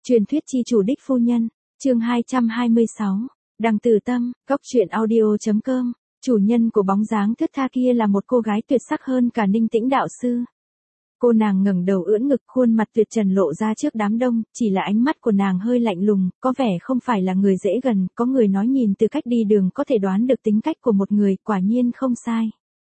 Truyền thuyết chi chủ đích phu nhân, chương 226, Đằng Tử Tâm, Cốc truyện audio.com, chủ nhân của bóng dáng thướt tha kia là một cô gái tuyệt sắc hơn cả Ninh Tĩnh đạo sư. Cô nàng ngẩng đầu ưỡn ngực, khuôn mặt tuyệt trần lộ ra trước đám đông, chỉ là ánh mắt của nàng hơi lạnh lùng, có vẻ không phải là người dễ gần, có người nói nhìn từ cách đi đường có thể đoán được tính cách của một người, quả nhiên không sai.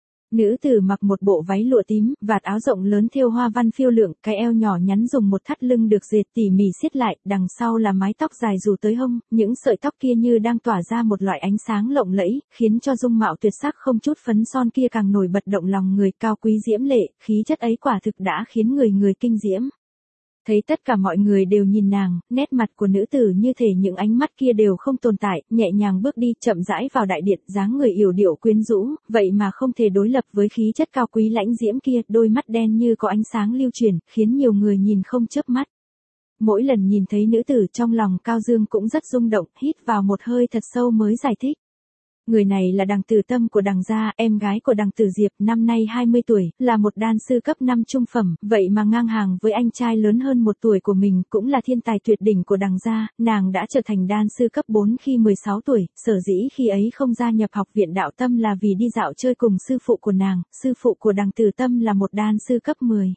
Nữ tử mặc một bộ váy lụa tím, vạt áo rộng lớn thêu hoa văn phiêu lượng, cái eo nhỏ nhắn dùng một thắt lưng được dệt tỉ mỉ siết lại, đằng sau là mái tóc dài rủ tới hông, những sợi tóc kia như đang tỏa ra một loại ánh sáng lộng lẫy, khiến cho dung mạo tuyệt sắc không chút phấn son kia càng nổi bật động lòng người, cao quý diễm lệ, khí chất ấy quả thực đã khiến người kinh diễm. Thấy tất cả mọi người đều nhìn nàng, nét mặt của nữ tử như thể những ánh mắt kia đều không tồn tại, nhẹ nhàng bước đi, chậm rãi vào đại điện, dáng người yểu điệu quyến rũ, vậy mà không thể đối lập với khí chất cao quý lãnh diễm kia, đôi mắt đen như có ánh sáng lưu chuyển, khiến nhiều người nhìn không chớp mắt. Mỗi lần nhìn thấy nữ tử trong lòng Cao Dương cũng rất rung động, hít vào một hơi thật sâu mới giải thích. Người này là Đằng Tử Tâm của Đằng gia, em gái của Đằng Tử Diệp, năm nay 20 tuổi, là một đan sư cấp 5 trung phẩm, vậy mà ngang hàng với anh trai lớn hơn 1 tuổi của mình, cũng là thiên tài tuyệt đỉnh của Đằng gia, nàng đã trở thành đan sư cấp 4 khi 16 tuổi, sở dĩ khi ấy không gia nhập học viện đạo tâm là vì đi dạo chơi cùng sư phụ của nàng, sư phụ của Đằng Tử Tâm là một đan sư cấp 10.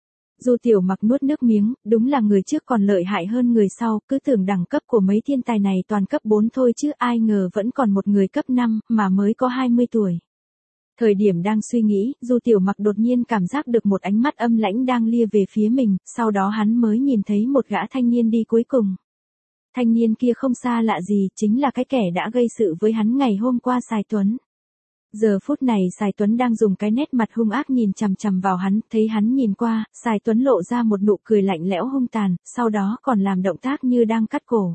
Du Tiểu Mặc nuốt nước miếng, đúng là người trước còn lợi hại hơn người sau, cứ tưởng đẳng cấp của mấy thiên tài này toàn cấp 4 thôi chứ ai ngờ vẫn còn một người cấp 5, mà mới có 20 tuổi. Thời điểm đang suy nghĩ, Du Tiểu Mặc đột nhiên cảm giác được một ánh mắt âm lãnh đang lia về phía mình, sau đó hắn mới nhìn thấy một gã thanh niên đi cuối cùng. Thanh niên kia không xa lạ gì, chính là cái kẻ đã gây sự với hắn ngày hôm qua Sài Tuấn. Giờ phút này Sài Tuấn đang dùng cái nét mặt hung ác nhìn chằm chằm vào hắn, thấy hắn nhìn qua, Sài Tuấn lộ ra một nụ cười lạnh lẽo hung tàn, sau đó còn làm động tác như đang cắt cổ.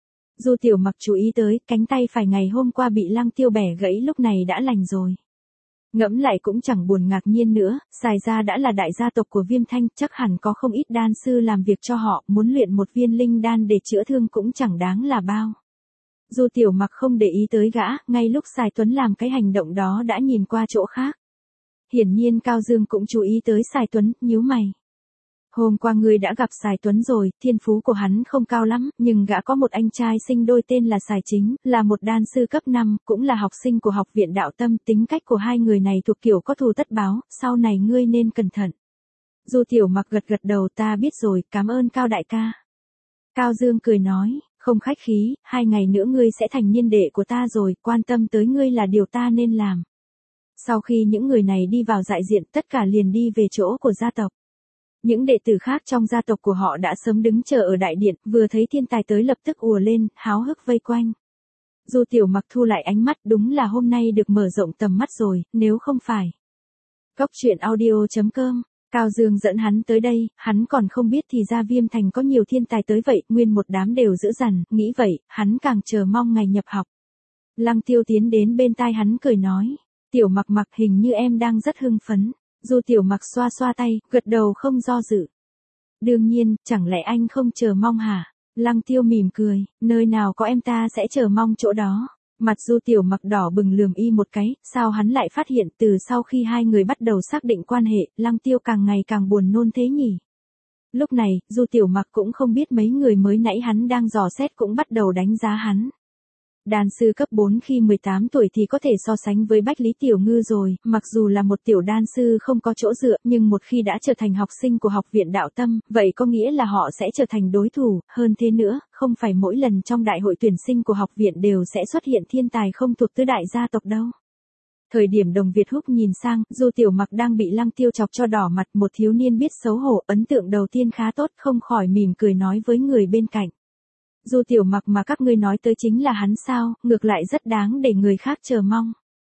Du Tiểu Mặc chú ý tới, cánh tay phải ngày hôm qua bị Lăng Tiêu bẻ gãy lúc này đã lành rồi. Ngẫm lại cũng chẳng buồn ngạc nhiên nữa, Sài gia đã là đại gia tộc của Viêm Thanh, chắc hẳn có không ít đan sư làm việc cho họ, muốn luyện một viên linh đan để chữa thương cũng chẳng đáng là bao. Du Tiểu Mặc không để ý tới gã, ngay lúc Sài Tuấn làm cái hành động đó đã nhìn qua chỗ khác. Hiển nhiên Cao Dương cũng chú ý tới Sài Tuấn, nhíu mày. Hôm qua ngươi đã gặp Sài Tuấn rồi, thiên phú của hắn không cao lắm, nhưng gã có một anh trai sinh đôi tên là Sài Chính, là một đan sư cấp 5, cũng là học sinh của học viện đạo tâm, tính cách của hai người này thuộc kiểu có thù tất báo, sau này ngươi nên cẩn thận. Du Tiểu Mặc gật đầu, ta biết rồi, cảm ơn Cao đại ca. Cao Dương cười nói. Không khách khí, 2 ngày nữa ngươi sẽ thành niên đệ của ta rồi, quan tâm tới ngươi là điều ta nên làm. Sau khi những người này đi vào đại diện, tất cả liền đi về chỗ của gia tộc. Những đệ tử khác trong gia tộc của họ đã sớm đứng chờ ở đại điện, vừa thấy thiên tài tới lập tức ùa lên, háo hức vây quanh. Du Tiểu Mặc thu lại ánh mắt, đúng là hôm nay được mở rộng tầm mắt rồi, nếu không phải. Cốc truyện audio.com, Cao Dương dẫn hắn tới đây, hắn còn không biết thì ra Viêm Thành có nhiều thiên tài tới vậy, nguyên một đám đều dữ dằn, nghĩ vậy, hắn càng chờ mong ngày nhập học. Lăng Tiêu tiến đến bên tai hắn cười nói, Tiểu Mặc Mặc hình như em đang rất hưng phấn. Du Tiểu Mặc xoa xoa tay, gật đầu không do dự. Đương nhiên, chẳng lẽ anh không chờ mong hả? Lăng Tiêu mỉm cười, nơi nào có em ta sẽ chờ mong chỗ đó. Mặt Du Tiểu Mặc đỏ bừng lườm y một cái, sao hắn lại phát hiện từ sau khi hai người bắt đầu xác định quan hệ, Lăng Tiêu càng ngày càng buồn nôn thế nhỉ? Lúc này, Du Tiểu Mặc cũng không biết mấy người mới nãy hắn đang dò xét cũng bắt đầu đánh giá hắn. Đan sư cấp 4 khi 18 tuổi thì có thể so sánh với Bách Lý Tiểu Ngư rồi, mặc dù là một tiểu đan sư không có chỗ dựa, nhưng một khi đã trở thành học sinh của học viện đạo tâm, vậy có nghĩa là họ sẽ trở thành đối thủ, hơn thế nữa, không phải mỗi lần trong đại hội tuyển sinh của học viện đều sẽ xuất hiện thiên tài không thuộc tứ đại gia tộc đâu. Thời điểm Đồng Việt Húc nhìn sang, Du Tiểu Mặc đang bị Lăng Tiêu chọc cho đỏ mặt, một thiếu niên biết xấu hổ, ấn tượng đầu tiên khá tốt, không khỏi mỉm cười nói với người bên cạnh. Du Tiểu Mặc mà các ngươi nói tới chính là hắn sao, ngược lại rất đáng để người khác chờ mong.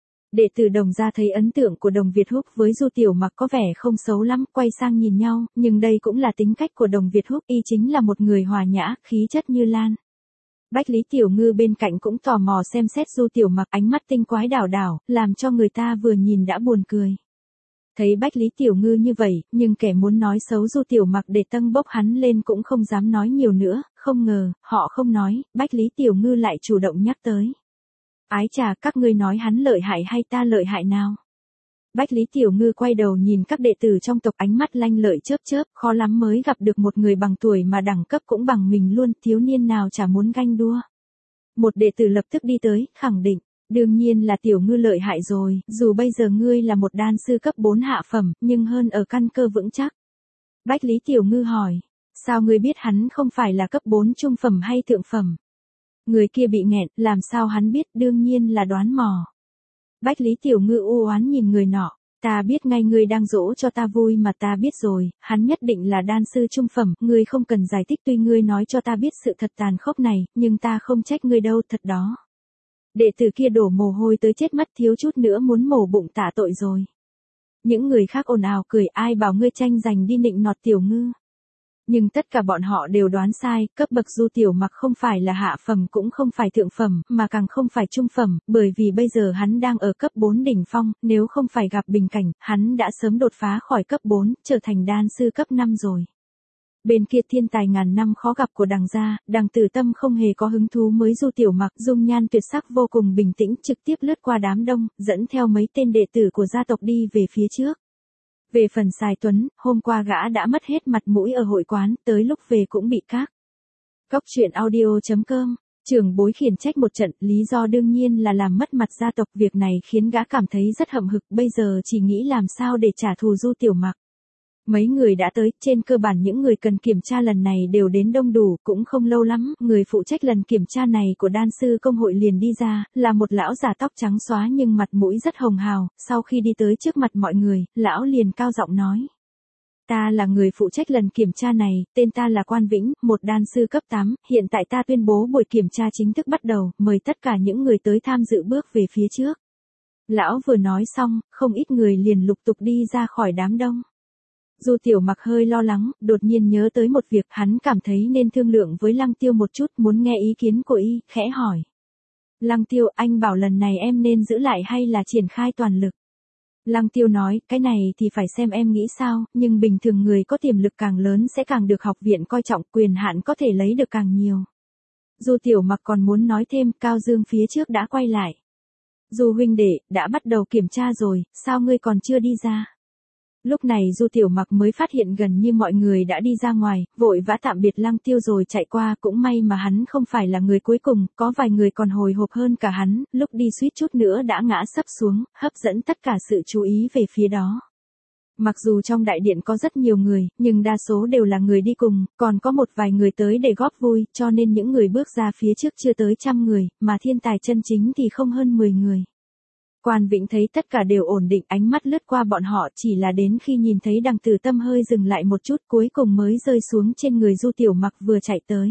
Đệ tử Đồng gia thấy ấn tượng của Đồng Việt Húc với Du Tiểu Mặc có vẻ không xấu lắm, quay sang nhìn nhau, nhưng đây cũng là tính cách của Đồng Việt Húc, y chính là một người hòa nhã, khí chất như lan. Bách Lý Tiểu Ngư bên cạnh cũng tò mò xem xét Du Tiểu Mặc, ánh mắt tinh quái đảo đảo, làm cho người ta vừa nhìn đã buồn cười. Thấy Bách Lý Tiểu Ngư như vậy, nhưng kẻ muốn nói xấu Du Tiểu Mặc để tâng bốc hắn lên cũng không dám nói nhiều nữa, không ngờ, họ không nói, Bách Lý Tiểu Ngư lại chủ động nhắc tới. Ái chà, các ngươi nói hắn lợi hại hay ta lợi hại nào? Bách Lý Tiểu Ngư quay đầu nhìn các đệ tử trong tộc, ánh mắt lanh lợi chớp chớp, khó lắm mới gặp được một người bằng tuổi mà đẳng cấp cũng bằng mình luôn, thiếu niên nào chả muốn ganh đua. Một đệ tử lập tức đi tới, khẳng định, đương nhiên là Tiểu Ngư lợi hại rồi, dù bây giờ ngươi là một đan sư cấp 4 hạ phẩm, nhưng hơn ở căn cơ vững chắc. Bách Lý Tiểu Ngư hỏi, sao ngươi biết hắn không phải là cấp 4 trung phẩm hay thượng phẩm? Người kia bị nghẹn, làm sao hắn biết, đương nhiên là đoán mò. Bách Lý Tiểu Ngư u oán nhìn người nọ, ta biết ngay ngươi đang dỗ cho ta vui mà, ta biết rồi, hắn nhất định là đan sư trung phẩm, ngươi không cần giải thích, tuy ngươi nói cho ta biết sự thật tàn khốc này, nhưng ta không trách ngươi đâu, thật đó. Đệ tử kia đổ mồ hôi tới chết mắt, thiếu chút nữa muốn mổ bụng tạ tội rồi. Những người khác ồn ào cười, ai bảo ngươi tranh giành đi nịnh nọt Tiểu Ngư. Nhưng tất cả bọn họ đều đoán sai, cấp bậc Du Tiểu Mặc không phải là hạ phẩm cũng không phải thượng phẩm, mà càng không phải trung phẩm, bởi vì bây giờ hắn đang ở cấp 4 đỉnh phong, nếu không phải gặp bình cảnh, hắn đã sớm đột phá khỏi cấp 4, trở thành đan sư cấp 5 rồi. Bên kia thiên tài ngàn năm khó gặp của Đằng gia, Đằng Tử Tâm không hề có hứng thú với Du Tiểu Mặc, dung nhan tuyệt sắc vô cùng bình tĩnh, trực tiếp lướt qua đám đông, dẫn theo mấy tên đệ tử của gia tộc đi về phía trước. Về phần Sài Tuấn, hôm qua gã đã mất hết mặt mũi ở hội quán, tới lúc về cũng bị các. Cóc truyện audio.com, trưởng bối khiển trách một trận, lý do đương nhiên là làm mất mặt gia tộc, việc này khiến gã cảm thấy rất hậm hực, bây giờ chỉ nghĩ làm sao để trả thù Du Tiểu Mặc. Mấy người đã tới, trên cơ bản những người cần kiểm tra lần này đều đến đông đủ, cũng không lâu lắm, người phụ trách lần kiểm tra này của đan sư công hội liền đi ra, là một lão già tóc trắng xóa nhưng mặt mũi rất hồng hào, sau khi đi tới trước mặt mọi người, lão liền cao giọng nói. Ta là người phụ trách lần kiểm tra này, tên ta là Quan Vĩnh, một đan sư cấp 8, hiện tại ta tuyên bố buổi kiểm tra chính thức bắt đầu, mời tất cả những người tới tham dự bước về phía trước. Lão vừa nói xong, không ít người liền lục tục đi ra khỏi đám đông. Du Tiểu Mặc hơi lo lắng, đột nhiên nhớ tới một việc, hắn cảm thấy nên thương lượng với Lăng Tiêu một chút, muốn nghe ý kiến của y, khẽ hỏi. Lăng Tiêu, anh bảo lần này em nên giữ lại hay là triển khai toàn lực? Lăng Tiêu nói, cái này thì phải xem em nghĩ sao, nhưng bình thường người có tiềm lực càng lớn sẽ càng được học viện coi trọng, quyền hạn có thể lấy được càng nhiều. Du Tiểu Mặc còn muốn nói thêm, Cao Dương phía trước đã quay lại. Du huynh đệ, đã bắt đầu kiểm tra rồi, sao ngươi còn chưa đi ra? Lúc này Du Tiểu Mặc mới phát hiện gần như mọi người đã đi ra ngoài, vội vã tạm biệt Lăng Tiêu rồi chạy qua, cũng may mà hắn không phải là người cuối cùng, có vài người còn hồi hộp hơn cả hắn, lúc đi suýt chút nữa đã ngã sấp xuống, hấp dẫn tất cả sự chú ý về phía đó. Mặc dù trong đại điện có rất nhiều người, nhưng đa số đều là người đi cùng, còn có một vài người tới để góp vui, cho nên những người bước ra phía trước chưa tới 100 người, mà thiên tài chân chính thì không hơn 10 người. Quan Vĩnh thấy tất cả đều ổn định, ánh mắt lướt qua bọn họ, chỉ là đến khi nhìn thấy Đằng Tử Tâm hơi dừng lại một chút, cuối cùng mới rơi xuống trên người Du Tiểu Mặc vừa chạy tới.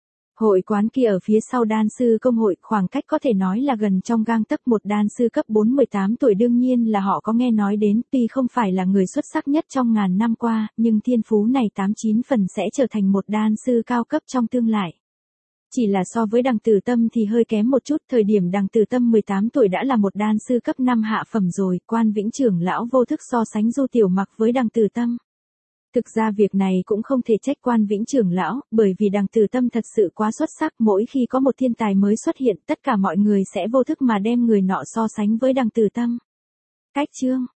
Hội quán kia ở phía sau đan sư công hội, khoảng cách có thể nói là gần trong gang tấc, một đan sư cấp 4 18 tuổi đương nhiên là họ có nghe nói đến, tuy không phải là người xuất sắc nhất trong ngàn năm qua, nhưng thiên phú này 89 phần sẽ trở thành một đan sư cao cấp trong tương lai. Chỉ là so với Đằng Tử Tâm thì hơi kém một chút, thời điểm Đằng Tử Tâm 18 tuổi đã là một đan sư cấp 5 hạ phẩm rồi, Quan Vĩnh trưởng lão vô thức so sánh Du Tiểu Mặc với Đằng Tử Tâm. Thực ra việc này cũng không thể trách Quan Vĩnh trưởng lão, bởi vì Đằng Tử Tâm thật sự quá xuất sắc, mỗi khi có một thiên tài mới xuất hiện, tất cả mọi người sẽ vô thức mà đem người nọ so sánh với Đằng Tử Tâm. Cách chương